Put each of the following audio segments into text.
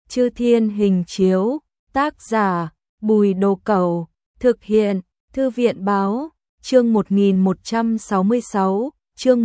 Chư Thiên Hình Chiếu, tác giả, Bùi Đồ Cẩu, thực hiện, Thư viện Báo, chương 1166, chương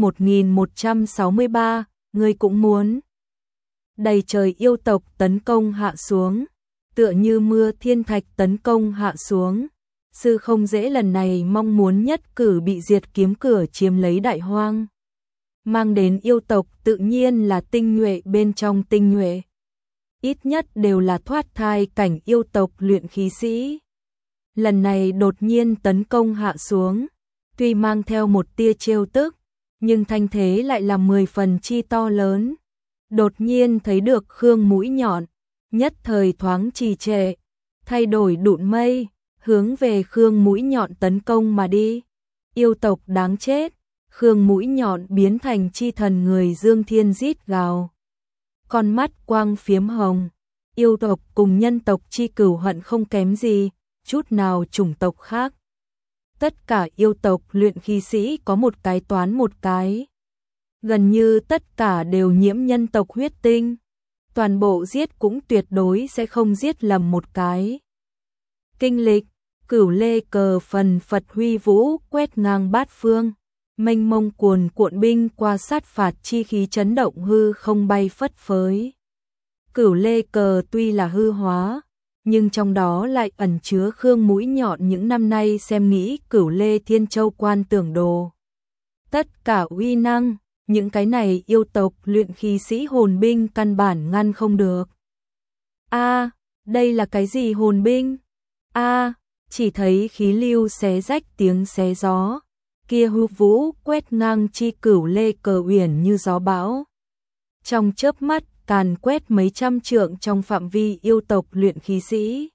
1163, ngươi cũng muốn. Đầy trời yêu tộc tấn công hạ xuống, tựa như mưa thiên thạch tấn công hạ xuống. Sư Không Dễ lần này mong muốn nhất cử bị diệt kiếm cửa chiếm lấy đại hoang. Mang đến yêu tộc tự nhiên là tinh nhuệ bên trong tinh nhuệ. Ít nhất đều là thoát thai cảnh yêu tộc luyện khí sĩ. Lần này đột nhiên tấn công hạ xuống, tuy mang theo một tia trêu tức, nhưng thanh thế lại là 10 phần chi to lớn. Đột nhiên thấy được Khương mũi nhọn, nhất thời thoáng trì trệ, thay đổi đụn mây, hướng về Khương mũi nhọn tấn công mà đi. Yêu tộc đáng chết, Khương mũi nhọn biến thành chi thần người Dương Thiên rít gào. Con mắt quang phiếm hồng, yêu tộc cùng nhân tộc chi cửu hận không kém gì, chút nào chủng tộc khác. Tất cả yêu tộc luyện khí sĩ có một cái toán một cái. Gần như tất cả đều nhiễm nhân tộc huyết tinh. Toàn bộ giết cũng tuyệt đối sẽ không giết lầm một cái. Kinh lịch, Cửu Lê cờ phần Phật huy vũ quét ngang bát phương. Mênh mông cuồn cuộn binh qua sát phạt chi khí chấn động hư không bay phất phới. Cửu Lê cờ tuy là hư hóa, nhưng trong đó lại ẩn chứa Khương mũi nhọn những năm nay xem nghĩ Cửu Lê Thiên Châu quan tưởng đồ. Tất cả uy năng, những cái này yêu tộc luyện khí sĩ hồn binh căn bản ngăn không được. A, đây là cái gì hồn binh? A, chỉ thấy khí lưu xé rách tiếng xé gió. Kia hư vũ quét ngang chi Cửu Lê cờ uyển như gió bão. Trong chớp mắt càn quét mấy trăm trượng trong phạm vi yêu tộc luyện khí sĩ.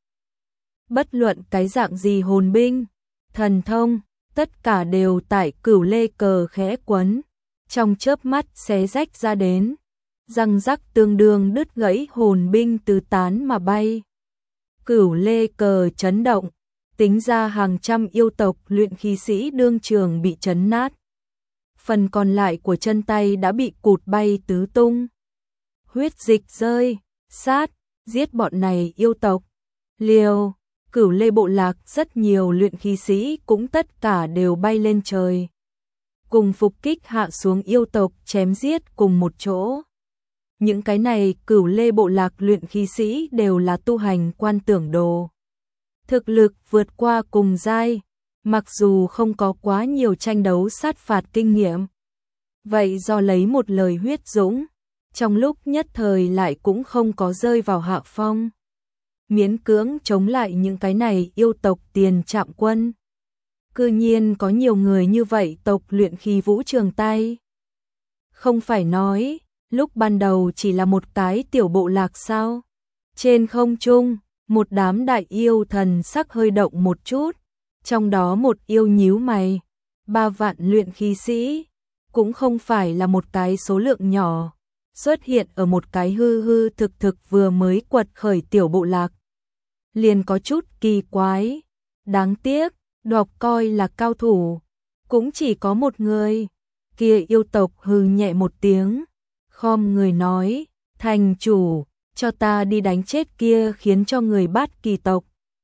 Bất luận cái dạng gì hồn binh, thần thông, tất cả đều tại Cửu Lê cờ khẽ quấn, trong chớp mắt xé rách ra đến, răng rắc tương đương đứt gãy hồn binh tứ tán mà bay. Cửu Lê cờ chấn động, tính ra hàng trăm yêu tộc luyện khí sĩ đương trường bị chấn nát. Phần còn lại của chân tay đã bị cụt bay tứ tung. Huyết dịch rơi, sát, giết bọn này yêu tộc. Liều, Cửu Lê bộ lạc rất nhiều luyện khí sĩ cũng tất cả đều bay lên trời. Cùng phục kích hạ xuống yêu tộc chém giết cùng một chỗ. Những cái này Cửu Lê bộ lạc luyện khí sĩ đều là tu hành quan tưởng đồ. Thực lực vượt qua cùng giai, mặc dù không có quá nhiều tranh đấu sát phạt kinh nghiệm. Vậy do lấy một lời huyết dũng, trong lúc nhất thời lại cũng không có rơi vào hạ phong. Miễn cưỡng chống lại những cái này yêu tộc tiền trạm quân. Cư nhiên có nhiều người như vậy tộc luyện khí vũ trường tay. Không phải nói, lúc ban đầu chỉ là một cái tiểu bộ lạc sao? Trên không trung, một đám đại yêu thần sắc hơi động một chút, trong đó một yêu nhíu mày, 3 vạn luyện khí sĩ, cũng không phải là một cái số lượng nhỏ, xuất hiện ở một cái hư hư thực thực vừa mới quật khởi tiểu bộ lạc. Liền có chút kỳ quái, đáng tiếc, đọc coi là cao thủ, cũng chỉ có một người. Kia yêu tộc hừ nhẹ một tiếng, khom người nói, thành chủ, cho ta đi đánh chết kia khiến cho người Bát Kỳ tộc.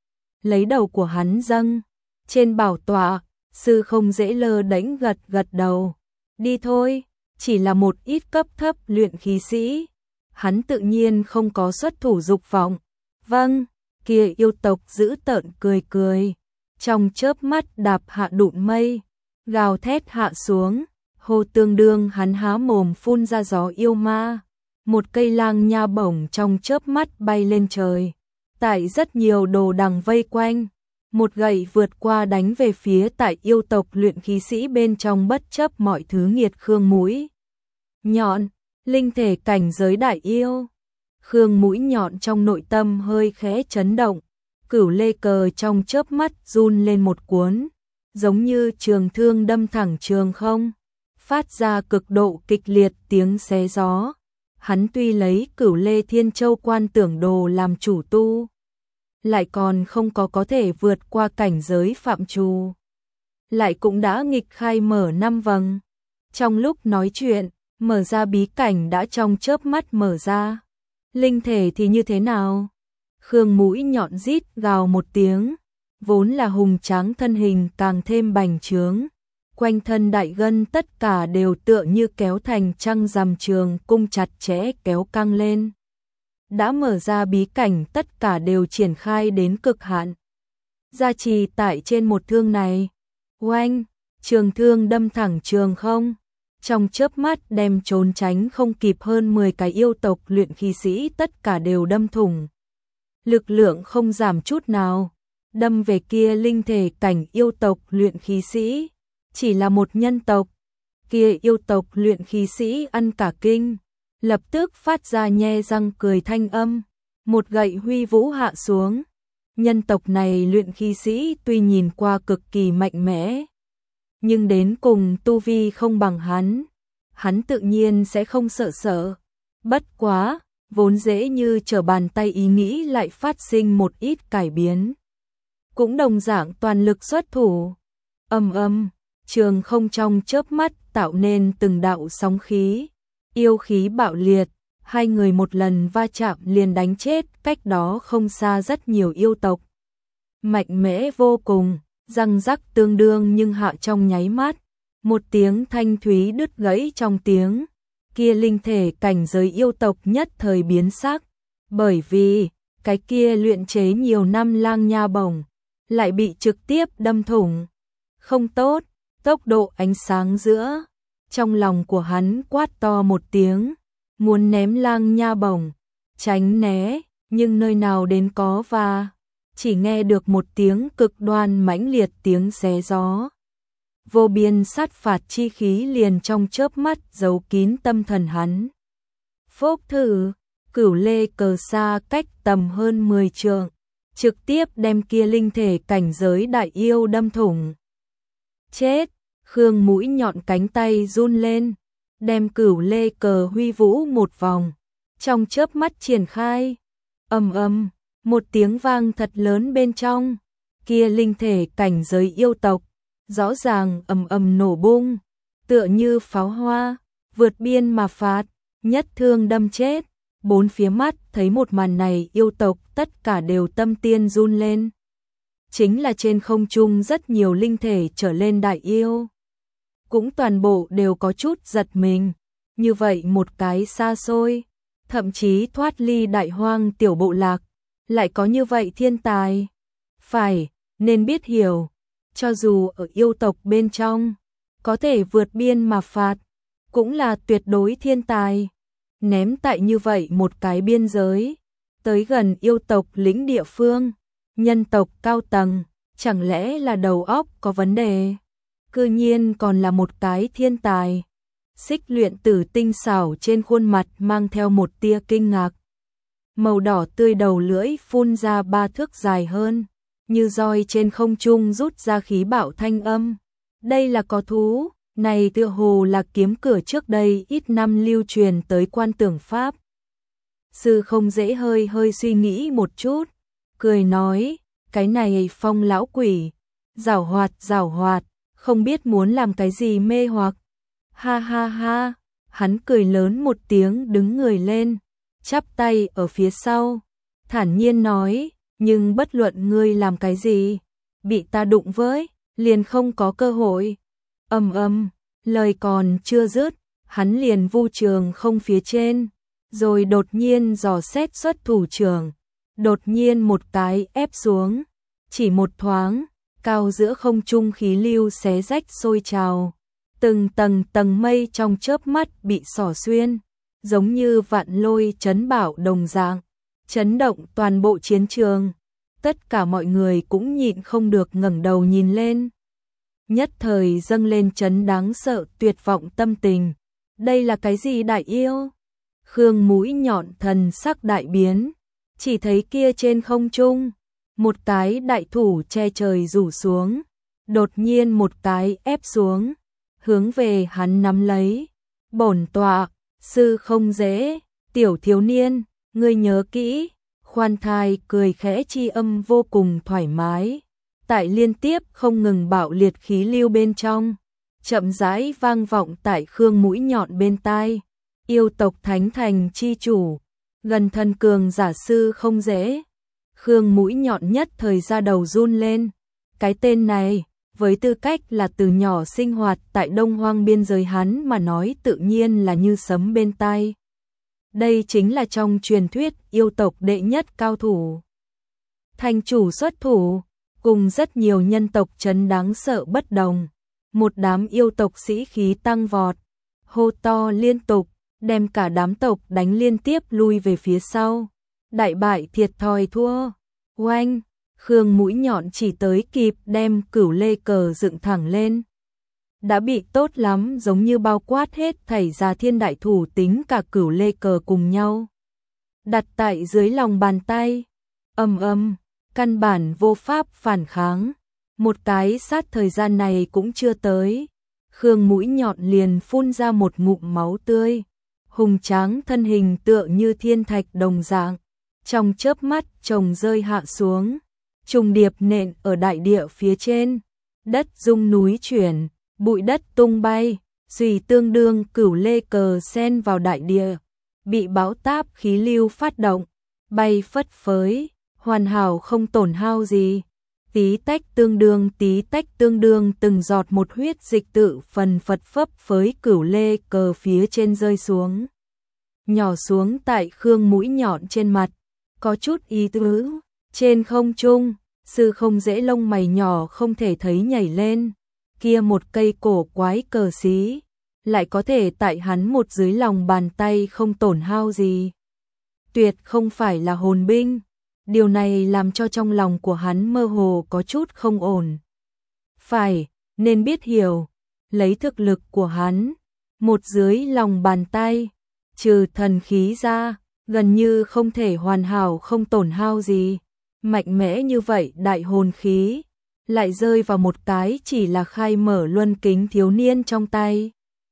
Lấy đầu của hắn dâng, trên bảo tọa, Sư Không Dễ lơ đánh gật gật đầu. Đi thôi, chỉ là một ít cấp thấp luyện khí sĩ. Hắn tự nhiên không có xuất thủ dục vọng. Vâng, kia yêu tộc giữ tợn cười cười. Trong chớp mắt đạp hạ đụn mây, gào thét hạ xuống, hô tương đương hắn há mồm phun ra gió yêu ma. Một cây lang nha bổng trong chớp mắt bay lên trời. Tại rất nhiều đồ đằng vây quanh, một gậy vượt qua đánh về phía tại yêu tộc luyện khí sĩ bên trong bất chấp mọi thứ nghiệt Khương mũi nhọn, linh thể cảnh giới đại yêu. Khương mũi nhọn trong nội tâm hơi khẽ chấn động, Cửu Lê cờ trong chớp mắt run lên một cuốn, giống như trường thương đâm thẳng trường không, phát ra cực độ kịch liệt tiếng xé gió. Hắn tuy lấy Cửu Lê Thiên Châu quan tưởng đồ làm chủ tu, lại còn không có thể vượt qua cảnh giới phạm trù, lại cũng đã nghịch khai mở 5 vầng. Trong lúc nói chuyện, mở ra bí cảnh đã trong chớp mắt mở ra. Linh thể thì như thế nào? Khương Mũi Nhọn rít gào một tiếng, vốn là hùng tráng thân hình càng thêm bành trướng. Quanh thân đại gân tất cả đều tựa như kéo thành trăng rằm trường cung chặt chẽ kéo căng lên. Đã mở ra bí cảnh tất cả đều triển khai đến cực hạn. Gia trì tại trên một thương này. Oanh, trường thương đâm thẳng trường không. Trong chớp mắt đem trốn tránh không kịp hơn 10 cái yêu tộc luyện khí sĩ tất cả đều đâm thủng. Lực lượng không giảm chút nào. Đâm về kia linh thể cảnh yêu tộc luyện khí sĩ. Chỉ là một nhân tộc. Kia yêu tộc luyện khí sĩ ăn cả kinh. Lập tức phát ra nhe răng cười thanh âm. Một gậy huy vũ hạ xuống. Nhân tộc này luyện khí sĩ tuy nhìn qua cực kỳ mạnh mẽ. Nhưng đến cùng tu vi không bằng hắn. Hắn tự nhiên sẽ không sợ. Bất quá, vốn dễ như trở bàn tay ý nghĩ lại phát sinh một ít cải biến. Cũng đồng dạng toàn lực xuất thủ. Trường không trong chớp mắt tạo nên từng đạo sóng khí. Yêu khí bạo liệt, hai người một lần va chạm liền đánh chết cách đó không xa rất nhiều yêu tộc. Mạnh mẽ vô cùng, răng rắc tương đương nhưng hạ trong nháy mắt. Một tiếng thanh thúy đứt gãy trong tiếng. Kia linh thể cảnh giới yêu tộc nhất thời biến sắc. Bởi vì, cái kia luyện chế nhiều năm lang nha bổng, lại bị trực tiếp đâm thủng. Không tốt, tốc độ ánh sáng giữa. Trong lòng của hắn quát to một tiếng, muốn ném lang nha bổng, tránh né, nhưng nơi nào đến có và chỉ nghe được một tiếng cực đoan mãnh liệt tiếng xé gió. Vô biên sát phạt chi khí liền trong chớp mắt giấu kín tâm thần hắn. Phốc thử, Cửu Lê cờ xa cách tầm hơn 10 trượng, trực tiếp đem kia linh thể cảnh giới đại yêu đâm thủng. Chết! Khương Mũi Nhọn cánh tay run lên, đem Cửu Lê cờ huy vũ một vòng, trong chớp mắt triển khai. Một tiếng vang thật lớn bên trong, kia linh thể cảnh giới yêu tộc, rõ ràng nổ bung, tựa như pháo hoa, vượt biên mà phạt, nhất thương đâm chết. Bốn phía mắt thấy một màn này yêu tộc tất cả đều tâm tiên run lên. Chính là trên không trung rất nhiều linh thể trở lên đại yêu. Cũng toàn bộ đều có chút giật mình, như vậy một cái xa xôi, thậm chí thoát ly đại hoang tiểu bộ lạc, lại có như vậy thiên tài. Phải, nên biết hiểu, cho dù ở yêu tộc bên trong, có thể vượt biên mà phạt, cũng là tuyệt đối thiên tài. Ném tại như vậy một cái biên giới, tới gần yêu tộc lĩnh địa phương, nhân tộc cao tầng, chẳng lẽ là đầu óc có vấn đề? Cư nhiên còn là một cái thiên tài. Xích Luyện Tử tinh xảo trên khuôn mặt mang theo một tia kinh ngạc. Màu đỏ tươi đầu lưỡi phun ra 3 thước dài hơn, như roi trên không trung rút ra khí bạo thanh âm. Đây là có thú, này tựa hồ là kiếm cửa trước đây ít năm lưu truyền tới Quan Tưởng Pháp. Sư Không Dễ hơi suy nghĩ một chút, cười nói, cái này Phong lão quỷ, giảo hoạt, không biết muốn làm cái gì mê hoặc. Ha ha ha, hắn cười lớn một tiếng đứng người lên, chắp tay ở phía sau, thản nhiên nói, nhưng bất luận ngươi làm cái gì, bị ta đụng với, liền không có cơ hội. Lời còn chưa dứt, hắn liền vu trường không phía trên, rồi đột nhiên dò xét xuất thủ trường, đột nhiên một cái ép xuống, chỉ một thoáng, cao giữa không trung khí lưu xé rách sôi trào, từng tầng mây trong chớp mắt bị xỏ xuyên, giống như vạn lôi chấn bảo đồng dạng, chấn động toàn bộ chiến trường. Tất cả mọi người cũng nhịn không được ngẩng đầu nhìn lên. Nhất thời dâng lên chấn đáng sợ tuyệt vọng tâm tình. Đây là cái gì đại yêu? Khương Mũi Nhọn thần sắc đại biến, chỉ thấy kia trên không trung, một cái đại thủ che trời rủ xuống, đột nhiên một cái ép xuống, hướng về hắn nắm lấy. Bổn tọa, Sư Không Dễ, tiểu thiếu niên, ngươi nhớ kỹ. Khoan thai cười khẽ chi âm vô cùng thoải mái, tại liên tiếp không ngừng bạo liệt khí lưu bên trong, chậm rãi vang vọng tại Khương Mũi Nhọn bên tai. Yêu tộc thánh thành chi chủ, Gần thân cường giả sư không dễ. Khương mũi nhọn nhất thời ra đầu run lên. Cái tên này, với tư cách là từ nhỏ sinh hoạt tại Đông Hoang biên giới hắn mà nói tự nhiên là như sấm bên tai. Đây chính là trong truyền thuyết yêu tộc đệ nhất cao thủ. Thành chủ xuất thủ, cùng rất nhiều nhân tộc trấn đáng sợ bất đồng. Một đám yêu tộc sĩ khí tăng vọt, hô to liên tục, đem cả đám tộc đánh liên tiếp lui về phía sau. Đại bại thiệt thòi thua. Oanh, Khương mũi nhọn chỉ tới kịp đem Cửu Lê cờ dựng thẳng lên. Đã bị tốt lắm, giống như bao quát hết thảy Già Thiên đại thủ tính cả Cửu Lê cờ cùng nhau. Đặt tại dưới lòng bàn tay. Ầm ầm, căn bản vô pháp phản kháng. Một cái sát thời gian này cũng chưa tới. Khương mũi nhọn liền phun ra một ngụm máu tươi. Hùng tráng thân hình tựa như thiên thạch đồng dạng. Trong chớp mắt chồng rơi hạ xuống. Trùng điệp nện ở đại địa phía trên. Đất rung núi chuyển, bụi đất tung bay. Dùy tương đương Cửu Lê cờ xen vào đại địa. Bị bão táp khí lưu phát động. Bay phất phới, hoàn hảo không tổn hao gì. Tí tách tương đương từng giọt một huyết dịch tự phần phật phấp phới Cửu Lê cờ phía trên rơi xuống. Nhỏ xuống tại Khương mũi nhọn trên mặt. Có chút ý tứ. Trên không trung, sư không dễ lông mày nhỏ không thể thấy nhảy lên. Kia một cây cổ quái cờ xí, lại có thể tại hắn một dưới lòng bàn tay không tổn hao gì. Tuyệt không phải là hồn binh. Điều này làm cho trong lòng của hắn mơ hồ có chút không ổn. Phải, nên biết hiểu, lấy thực lực của hắn, một dưới lòng bàn tay, trừ thần khí ra, gần như không thể hoàn hảo không tổn hao gì. Mạnh mẽ như vậy đại hồn khí, lại rơi vào một cái chỉ là khai mở luân kính thiếu niên trong tay.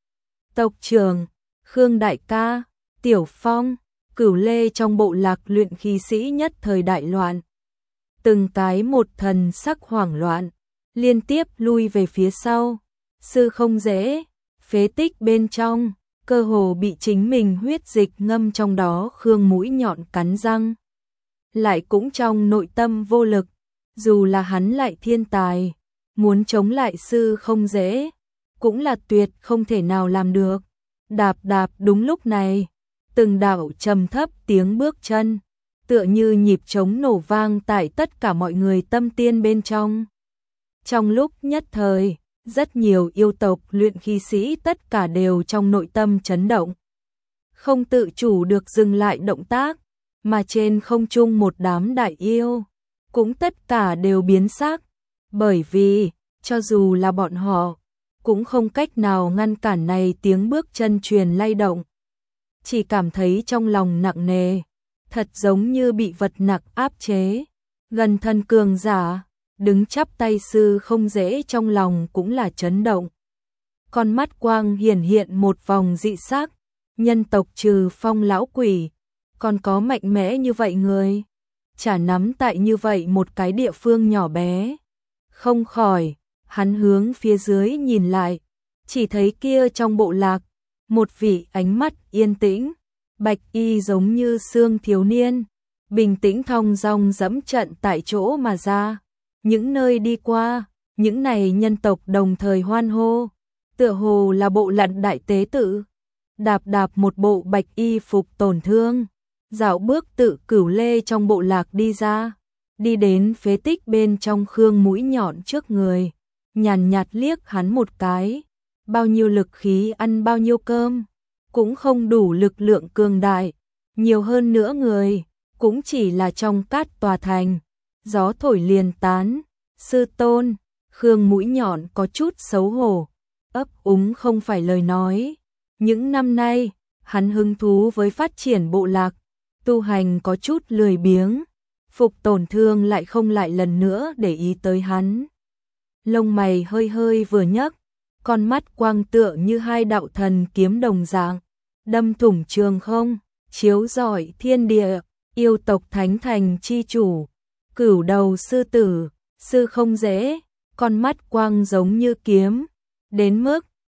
Tộc trưởng, Khương đại ca, Tiểu Phong, Cửu Lê trong bộ lạc luyện khí sĩ nhất thời đại loạn. Từng cái một thần sắc hoảng loạn, liên tiếp lui về phía sau. Sư không dễ, phế tích bên trong, cơ hồ bị chính mình huyết dịch ngâm trong đó. Khương mũi nhọn cắn răng. Lại cũng trong nội tâm vô lực, dù là hắn lại thiên tài, muốn chống lại sư không dễ, cũng là tuyệt không thể nào làm được. Đạp đạp, đúng lúc này, từng đạo trầm thấp tiếng bước chân, tựa như nhịp trống nổ vang tại tất cả mọi người tâm tiên bên trong. Trong lúc nhất thời, rất nhiều yêu tộc luyện khí sĩ tất cả đều trong nội tâm chấn động. Không tự chủ được dừng lại động tác, mà trên không trung một đám đại yêu, cũng tất cả đều biến sắc, bởi vì, cho dù là bọn họ, cũng không cách nào ngăn cản này tiếng bước chân truyền lay động. Chỉ cảm thấy trong lòng nặng nề, thật giống như bị vật nặng áp chế. Gần thân cường giả, đứng chắp tay sư không dễ trong lòng cũng là chấn động. Con mắt quang hiển hiện một vòng dị sắc, nhân tộc trừ Phong lão quỷ, còn có mạnh mẽ như vậy người, chả nắm tại như vậy một cái địa phương nhỏ bé. Không khỏi, hắn hướng phía dưới nhìn lại, chỉ thấy kia trong bộ lạc, một vị ánh mắt yên tĩnh, bạch y giống như xương thiếu niên, bình tĩnh thong dong dẫm trận tại chỗ mà ra. Những nơi đi qua, những này nhân tộc đồng thời hoan hô, tựa hồ là bộ lặn đại tế tự. Đạp đạp một bộ bạch y phục tổn thương, dạo bước tự Cửu Lê trong bộ lạc đi ra, đi đến phế tích bên trong. Khương mũi nhọn trước người, nhàn nhạt liếc hắn một cái, bao nhiêu lực khí ăn bao nhiêu cơm, cũng không đủ lực lượng cường đại, nhiều hơn nữa người, cũng chỉ là trong cát tòa thành, gió thổi liền tán. Sư tôn, Khương mũi nhọn có chút xấu hổ, ấp úng không phải lời nói. Những năm nay, hắn hứng thú với phát triển bộ lạc, tu hành có chút lười biếng, phục tổn thương lại không lại lần nữa để ý tới hắn. Lông mày hơi hơi vừa nhấc, con mắt quang tựa như hai đạo thần kiếm đồng dạng, đâm thủng trường không, chiếu rọi thiên địa. Yêu tộc thánh thành chi chủ, Cửu đầu sư tử, sư không dễ, con mắt quang giống như kiếm, đến mức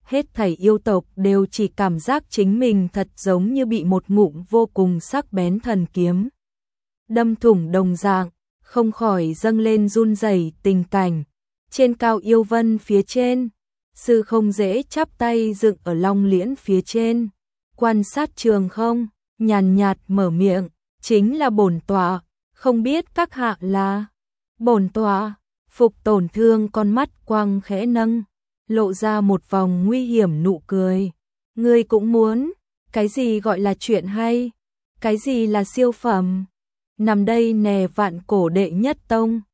hết thảy yêu tộc đều chỉ cảm giác chính mình thật giống như bị một ngụm vô cùng sắc bén thần kiếm đâm thủng đồng dạng, không khỏi dâng lên run rẩy tình cảnh. Trên cao yêu vân phía trên, sư không dễ chắp tay dựng ở long liễn phía trên, quan sát trường không, nhàn nhạt mở miệng, chính là bổn tọa, không biết các hạ là bổn tọa. Phục Tổn Thương con mắt quang khẽ nâng, lộ ra một vòng nguy hiểm nụ cười. Ngươi cũng muốn, cái gì gọi là chuyện hay, cái gì là siêu phẩm, nằm đây nè vạn cổ đệ nhất tông.